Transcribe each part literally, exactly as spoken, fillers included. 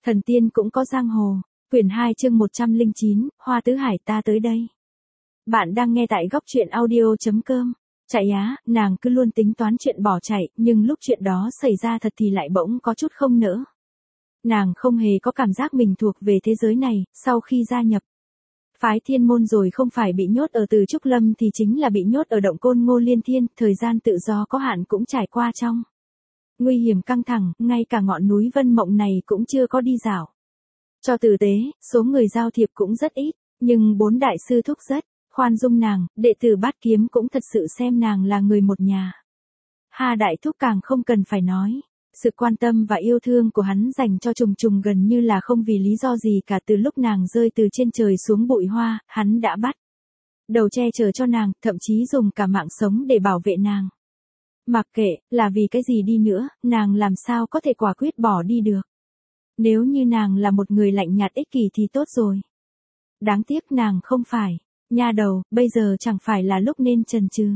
Thần tiên cũng có giang hồ, quyển hai chương một trăm lẻ chín, Hoa Tứ Hải ta tới đây. Bạn đang nghe tại góc truyện audio.com. Chạy á, nàng cứ luôn tính toán chuyện bỏ chạy, nhưng lúc chuyện đó xảy ra thật thì lại bỗng có chút không nỡ. Nàng không hề có cảm giác mình thuộc về thế giới này, sau khi gia nhập phái Thiên Môn rồi không phải bị nhốt ở Từ Trúc Lâm thì chính là bị nhốt ở động Côn Ngô Liên Thiên, thời gian tự do có hạn cũng trải qua trong nguy hiểm căng thẳng, ngay cả ngọn núi Vân Mộng này cũng chưa có đi dạo. Cho tử tế, số người giao thiệp cũng rất ít, nhưng bốn đại sư thúc rất khoan dung nàng, đệ tử Bát Kiếm cũng thật sự xem nàng là người một nhà. Hà đại thúc càng không cần phải nói, sự quan tâm và yêu thương của hắn dành cho Trùng Trùng gần như là không vì lý do gì cả. Từ lúc nàng rơi từ trên trời xuống bụi hoa, hắn đã bắt đầu che chở cho nàng, thậm chí dùng cả mạng sống để bảo vệ nàng. Mặc kệ là vì cái gì đi nữa, nàng làm sao có thể quả quyết bỏ đi được. Nếu như nàng là một người lạnh nhạt ích kỷ thì tốt rồi. Đáng tiếc nàng không phải. Nha đầu, bây giờ chẳng phải là lúc nên chần chừ.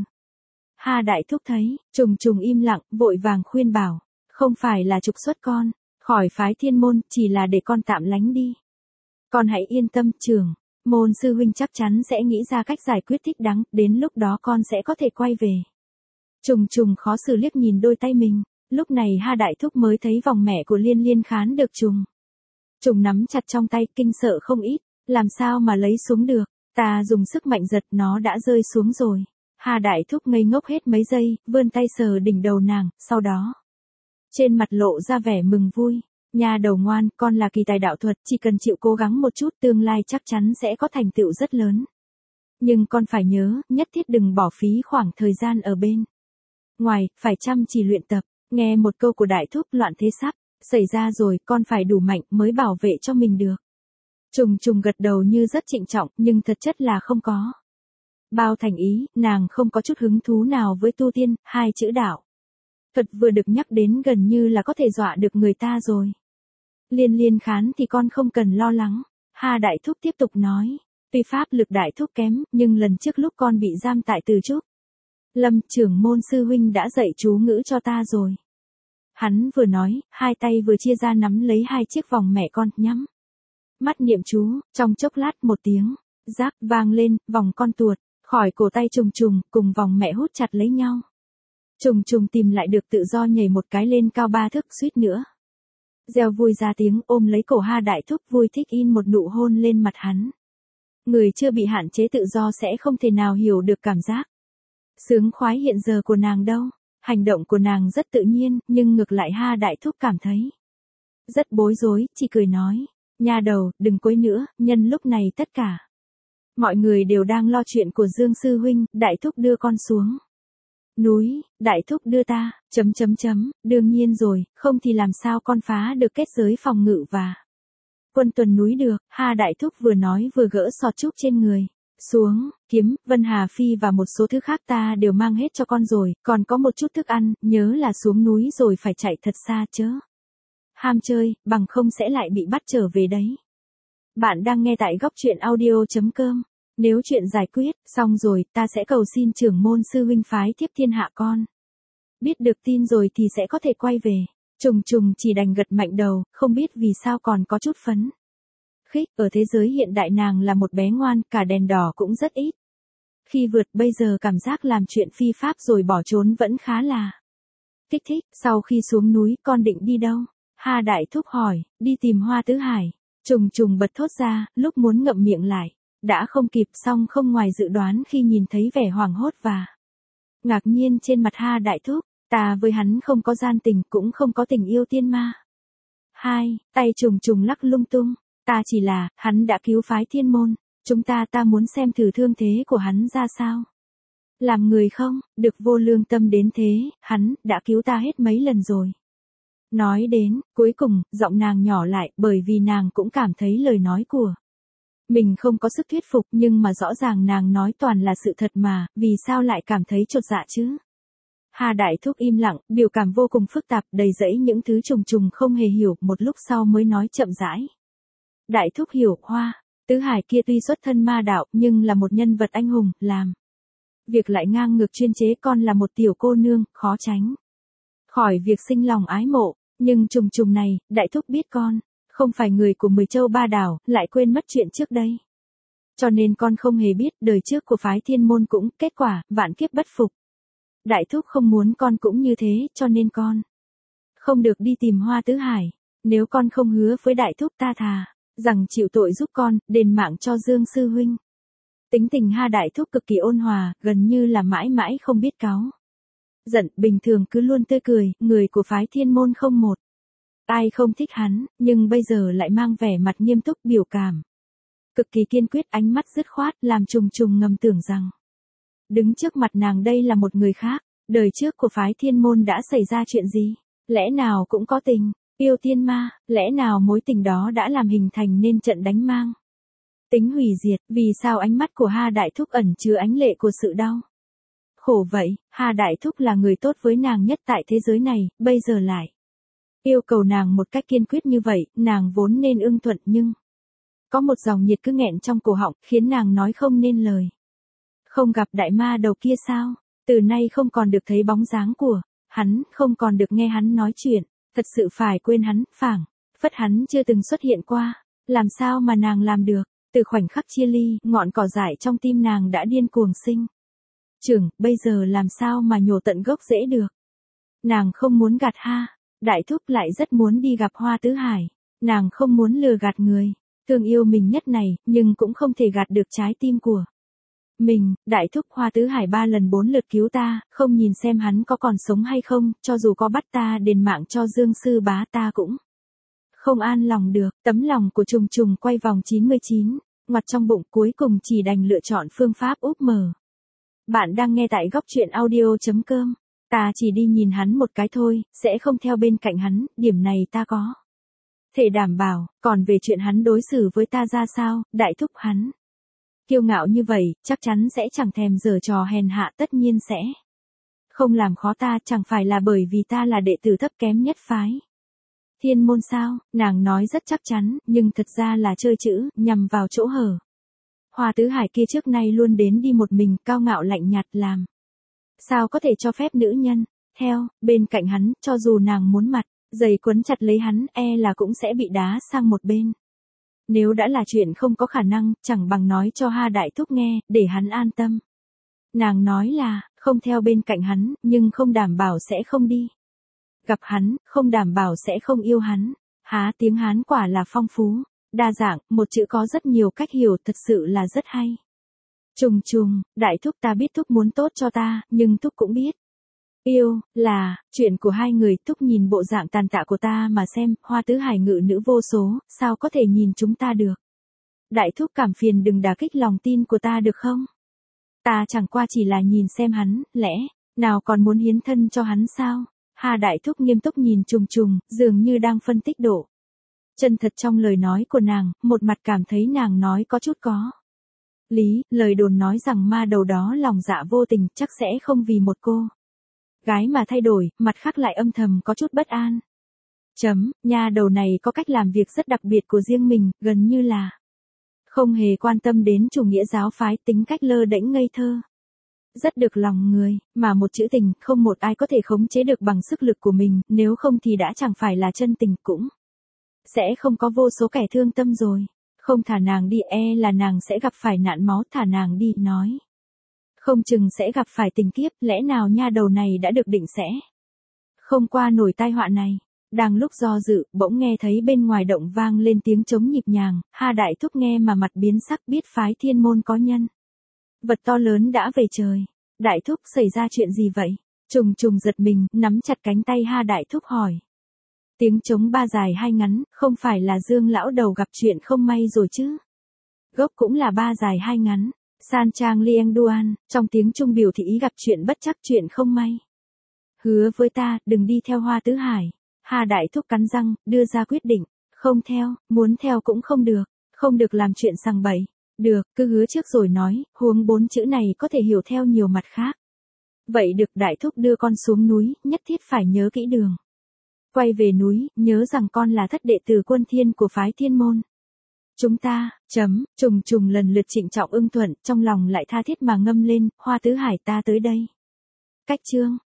Hà đại thúc thấy Trùng Trùng im lặng, vội vàng khuyên bảo, không phải là trục xuất con khỏi phái Thiên Môn, chỉ là để con tạm lánh đi. Con hãy yên tâm, trưởng môn sư huynh chắc chắn sẽ nghĩ ra cách giải quyết thích đáng, đến lúc đó con sẽ có thể quay về. Trùng Trùng khó xử liếc nhìn đôi tay mình, lúc này Hà đại thúc mới thấy vòng mẹ của Liên Liên khán được Trùng Trùng nắm chặt trong tay, kinh sợ không ít, làm sao mà lấy xuống được, ta dùng sức mạnh giật nó đã rơi xuống rồi. Hà đại thúc ngây ngốc hết mấy giây, vươn tay sờ đỉnh đầu nàng, sau đó trên mặt lộ ra vẻ mừng vui. Nha đầu ngoan, con là kỳ tài đạo thuật, chỉ cần chịu cố gắng một chút, tương lai chắc chắn sẽ có thành tựu rất lớn. Nhưng con phải nhớ, nhất thiết đừng bỏ phí khoảng thời gian ở bên ngoài, phải chăm chỉ luyện tập. Nghe một câu của đại thúc, loạn thế sắp xảy ra rồi, con phải đủ mạnh mới bảo vệ cho mình được. Trùng Trùng gật đầu như rất trịnh trọng, nhưng thật chất là không có bao thành ý, nàng không có chút hứng thú nào với tu tiên, hai chữ đạo thuật vừa được nhắc đến gần như là có thể dọa được người ta rồi. Liên Liên khán thì con không cần lo lắng. Hà đại thúc tiếp tục nói, tuy pháp lực đại thúc kém, nhưng lần trước lúc con bị giam tại Từ Trúc Lâm, trưởng môn sư huynh đã dạy chú ngữ cho ta rồi. Hắn vừa nói, hai tay vừa chia ra nắm lấy hai chiếc vòng mẹ con, nhắm mắt niệm chú, trong chốc lát một tiếng rác vang lên, vòng con tuột khỏi cổ tay Trùng Trùng, cùng vòng mẹ hút chặt lấy nhau. Trùng Trùng tìm lại được tự do, nhảy một cái lên cao ba thước, suýt nữa reo vui ra tiếng, ôm lấy cổ Hà đại thúc, vui thích in một nụ hôn lên mặt hắn. Người chưa bị hạn chế tự do sẽ không thể nào hiểu được cảm giác sướng khoái hiện giờ của nàng đâu. Hành động của nàng rất tự nhiên, nhưng ngược lại Hà đại thúc cảm thấy rất bối rối, chỉ cười nói, nha đầu, đừng quấy nữa, nhân lúc này tất cả mọi người đều đang lo chuyện của Dương sư huynh. Đại thúc đưa con xuống núi, đại thúc đưa ta, chấm chấm chấm, đương nhiên rồi, không thì làm sao con phá được kết giới phòng ngự và quân tuần núi được. Hà đại thúc vừa nói vừa gỡ sọt trúc trên người xuống, kiếm, Vân Hà Phi và một số thứ khác ta đều mang hết cho con rồi, còn có một chút thức ăn, nhớ là xuống núi rồi phải chạy thật xa chớ ham chơi, bằng không sẽ lại bị bắt trở về đấy. Bạn đang nghe tại góc truyện audio.com. Nếu chuyện giải quyết xong rồi, ta sẽ cầu xin trưởng môn sư huynh phái tiếp thiên hạ con. Biết được tin rồi thì sẽ có thể quay về. Trùng Trùng chỉ đành gật mạnh đầu, không biết vì sao còn có chút phấn khích. Ở thế giới hiện đại nàng là một bé ngoan, cả đèn đỏ cũng rất ít. Khi vượt, bây giờ cảm giác làm chuyện phi pháp rồi bỏ trốn vẫn khá là kích thích. Sau khi xuống núi, con định đi đâu? Hà đại thúc hỏi. Đi tìm Hoa Tứ Hải. Trùng Trùng bật thốt ra, lúc muốn ngậm miệng lại đã không kịp, xong không ngoài dự đoán khi nhìn thấy vẻ hoảng hốt và ngạc nhiên trên mặt Hà đại thúc. Ta với hắn không có gian tình, cũng không có tình yêu tiên ma. Hai, tay Trùng Trùng lắc lung tung. Ta chỉ là, hắn đã cứu phái Thiên Môn. Chúng ta ta muốn xem thử thương thế của hắn ra sao. Làm người không, được vô lương tâm đến thế, hắn đã cứu ta hết mấy lần rồi. Nói đến, cuối cùng, giọng nàng nhỏ lại, bởi vì nàng cũng cảm thấy lời nói của mình không có sức thuyết phục, nhưng mà rõ ràng nàng nói toàn là sự thật mà, vì sao lại cảm thấy chột dạ chứ? Hà đại thúc im lặng, biểu cảm vô cùng phức tạp, đầy dẫy những thứ Trùng Trùng không hề hiểu, một lúc sau mới nói chậm rãi. Đại thúc hiểu, Hoa Tứ Hải kia tuy xuất thân ma đạo, nhưng là một nhân vật anh hùng, làm việc lại ngang ngược chuyên chế, con là một tiểu cô nương, khó tránh khỏi việc sinh lòng ái mộ, nhưng Trùng Trùng này, đại thúc biết con Không phải người của mười châu ba đảo, lại quên mất chuyện trước đây. Cho nên con không hề biết đời trước của phái thiên môn cũng, kết quả, vạn kiếp bất phục. Đại thúc không muốn con cũng như thế, cho nên con không được đi tìm Hoa Tứ Hải. Nếu con không hứa với đại thúc ta thà rằng chịu tội giúp con, đền mạng cho Dương sư huynh. Tính tình Ha đại thúc cực kỳ ôn hòa, gần như là mãi mãi không biết cáu giận, bình thường cứ luôn tươi cười, người của phái thiên môn không một ai không thích hắn, nhưng bây giờ lại mang vẻ mặt nghiêm túc biểu cảm. Cực kỳ kiên quyết, ánh mắt dứt khoát, làm trùng trùng ngầm tưởng rằng đứng trước mặt nàng đây là một người khác. Đời trước của phái thiên môn đã xảy ra chuyện gì? Lẽ nào cũng có tình yêu thiên ma, lẽ nào mối tình đó đã làm hình thành nên trận đánh mang tính hủy diệt? Vì sao ánh mắt của Ha đại thúc ẩn chứa ánh lệ của sự đau khổ vậy? Ha đại thúc là người tốt với nàng nhất tại thế giới này, bây giờ lại yêu cầu nàng một cách kiên quyết như vậy, nàng vốn nên ưng thuận nhưng có một dòng nhiệt cứ nghẹn trong cổ họng, khiến nàng nói không nên lời. Không gặp đại ma đầu kia sao? Từ nay không còn được thấy bóng dáng của hắn, không còn được nghe hắn nói chuyện, thật sự phải quên hắn, phảng phất hắn chưa từng xuất hiện qua. Làm sao mà nàng làm được? Từ khoảnh khắc chia ly, ngọn cỏ dại trong tim nàng đã điên cuồng sinh trưởng, bây giờ làm sao mà nhổ tận gốc rễ được? Nàng không muốn gạt Ha đại thúc, lại rất muốn đi gặp Hoa Tứ Hải. Nàng không muốn lừa gạt người thương yêu mình nhất này, nhưng cũng không thể gạt được trái tim của mình. Đại thúc, Hoa Tứ Hải ba lần bốn lượt cứu ta, không nhìn xem hắn có còn sống hay không, cho dù có bắt ta đền mạng cho Dương sư bá ta cũng không an lòng được. Tấm lòng của trùng trùng quay vòng chín mươi chín, ngoặt trong bụng, cuối cùng chỉ đành lựa chọn phương pháp úp mở. Bạn đang nghe tại góc truyện audio chấm com. Ta chỉ đi nhìn hắn một cái thôi, sẽ không theo bên cạnh hắn, điểm này ta có thể đảm bảo. Còn về chuyện hắn đối xử với ta ra sao, đại thúc hắn kiêu ngạo như vậy, chắc chắn sẽ chẳng thèm giở trò hèn hạ, tất nhiên sẽ không làm khó ta, chẳng phải là bởi vì ta là đệ tử thấp kém nhất phái thiên môn sao? Nàng nói rất chắc chắn, nhưng thật ra là chơi chữ, nhằm vào chỗ hở. Hoa Tứ Hải kia trước nay luôn đến đi một mình, cao ngạo lạnh nhạt, làm sao có thể cho phép nữ nhân theo bên cạnh hắn, cho dù nàng muốn mặt dày quấn chặt lấy hắn, e là cũng sẽ bị đá sang một bên. Nếu đã là chuyện không có khả năng, chẳng bằng nói cho Ha đại thúc nghe, để hắn an tâm. Nàng nói là không theo bên cạnh hắn, nhưng không đảm bảo sẽ không đi gặp hắn, không đảm bảo sẽ không yêu hắn. Há, tiếng Hán quả là phong phú, đa dạng, một chữ có rất nhiều cách hiểu, thật sự là rất hay. Trùng trùng, đại thúc, ta biết thúc muốn tốt cho ta, nhưng thúc cũng biết yêu là chuyện của hai người. Thúc nhìn bộ dạng tàn tạ của ta mà xem, Hoa Tứ Hải ngự nữ vô số, sao có thể nhìn chúng ta được? Đại thúc cảm phiền đừng đả kích lòng tin của ta được không? Ta chẳng qua chỉ là nhìn xem hắn, lẽ nào còn muốn hiến thân cho hắn sao? Ha đại thúc nghiêm túc nhìn trùng trùng, dường như đang phân tích độ chân thật trong lời nói của nàng, một mặt cảm thấy nàng nói có chút có lý. Lời đồn nói rằng ma đầu đó lòng dạ vô tình, chắc sẽ không vì một cô gái mà thay đổi, mặt khác lại âm thầm có chút bất an. Chấm, nha đầu này có cách làm việc rất đặc biệt của riêng mình, gần như là không hề quan tâm đến chủ nghĩa giáo phái, tính cách lơ đễnh ngây thơ. Rất được lòng người, mà một chữ tình, không một ai có thể khống chế được bằng sức lực của mình, nếu không thì đã chẳng phải là chân tình, cũng sẽ không có vô số kẻ thương tâm rồi. Không thả nàng đi, e là nàng sẽ gặp phải nạn máu, thả nàng đi, nói không chừng sẽ gặp phải tình kiếp. Lẽ nào nha đầu này đã được định sẽ không qua nổi tai họa này? Đang lúc do dự, bỗng nghe thấy bên ngoài động vang lên tiếng trống nhịp nhàng. Ha đại thúc nghe mà mặt biến sắc, biết phái thiên môn có nhân vật to lớn đã về trời. Đại thúc, xảy ra chuyện gì vậy? Trùng trùng giật mình, nắm chặt cánh tay Ha đại thúc hỏi. Tiếng trống ba dài hai ngắn, không phải là Dương lão đầu gặp chuyện không may rồi chứ? Gốc cũng là ba dài hai ngắn. San Trang Lieng Duan, trong tiếng Trung biểu thị ý gặp chuyện bất chắc, chuyện không may. Hứa với ta, đừng đi theo Hoa Tứ Hải. Ha đại thúc cắn răng, đưa ra quyết định. Không theo, muốn theo cũng không được. Không được làm chuyện sằng bậy. Được, cứ hứa trước rồi nói, huống bốn chữ này có thể hiểu theo nhiều mặt khác. Vậy được, đại thúc đưa con xuống núi, nhất thiết phải nhớ kỹ đường. Quay về núi, nhớ rằng con là thất đệ tử quân thiên của phái thiên môn. Chúng ta, chấm, trùng trùng lần lượt trịnh trọng ưng thuận, trong lòng lại tha thiết mà ngâm lên, Hoa Tứ Hải ta tới đây. Cách chương.